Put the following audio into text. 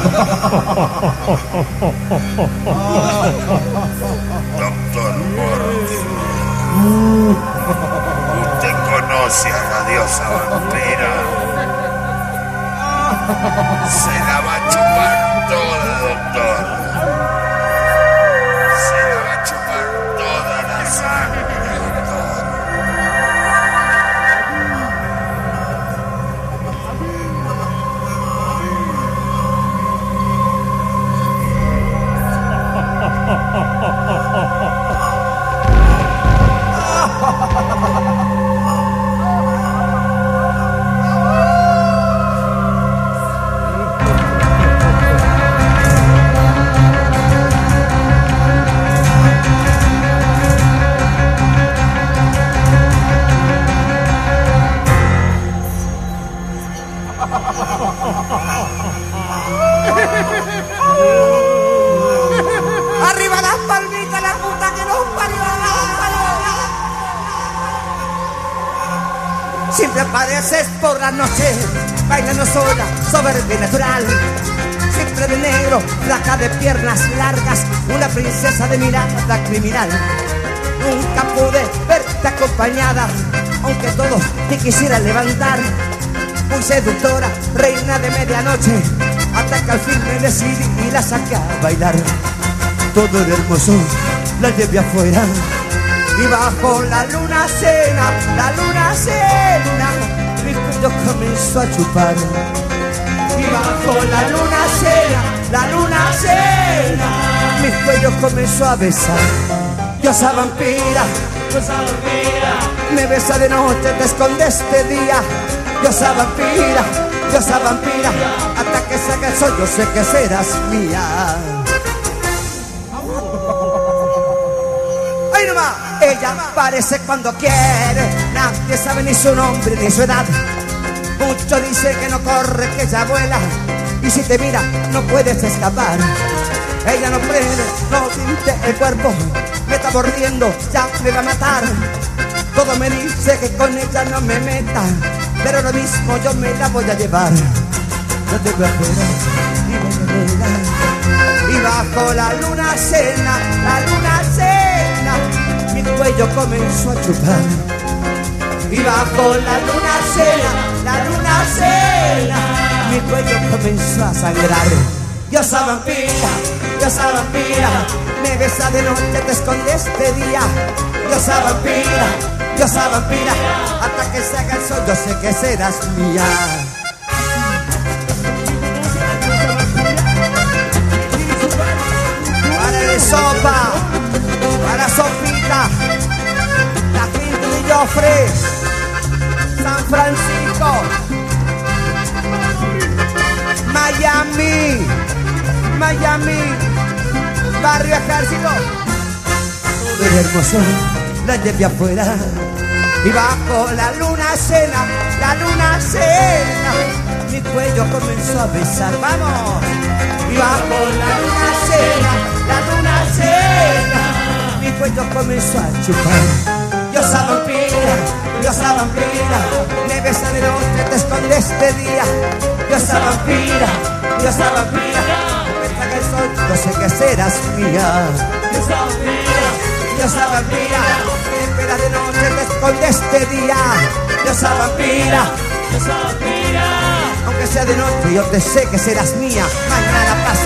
Doctor Morphy, usted conoce a la diosa vampira. Se la va a chupar toda, doctor. Se la va a chupar toda la sangre, doctor. Arriba las palmitas, la puta que nos parió. Siempre apareces por la noche, bailando sola, soberbia y natural. Siempre de negro, flaca de piernas largas, una princesa de mirada criminal. Nunca pude verte acompañada, aunque todos te quisieran levantar. Muy seductora, reina de medianoche, hasta que al fin me decidí y la saqué a bailar. Todo el hermoso la llevé afuera, y bajo la luna cena, mi cuello comenzó a chupar. Y bajo la luna cena, mi cuello comenzó a besar. Diosa vampira, me besa de noche, te escondes de día. Diosa vampira, hasta que salga el sol yo sé que serás mía. ¡Ay, nomás! Ella aparece cuando quiere, nadie sabe ni su nombre ni su edad. Mucho dice que no corre, que ella vuela, y si te mira no puedes escapar. Ella no prende, no tinte el cuerpo, me está mordiendo, ya me va a matar. Todo me dice que con ella no me meta, pero lo mismo yo me la voy a llevar. No te voy a esperar y voy a bailar. Y bajo la luna cena, mi cuello comenzó a chupar. Y bajo la luna cena, mi cuello comenzó a sangrar. Diosa vampira, me besa de noche, te escondes de día. Diosa vampira, hasta que se haga el sol yo sé que serás mía. Para el sopa, para Sopita, la gente de Joffre, San Francisco, Miami, Barrio Ejército. Todo el hermoso la llevé afuera, y bajo la luna cena, mi cuello comenzó a besar. ¡Vamos! Y bajo la luna cena, mi cuello comenzó a chupar. Diosa vampira, me besa de noche, te escondes de día. Diosa vampira, me traga el sol, yo sé que serás mía. Diosa vampira, me espera de noche, te escondes de día. Diosa vampira, aunque sea de noche, yo te sé que serás mía. Mañana pasa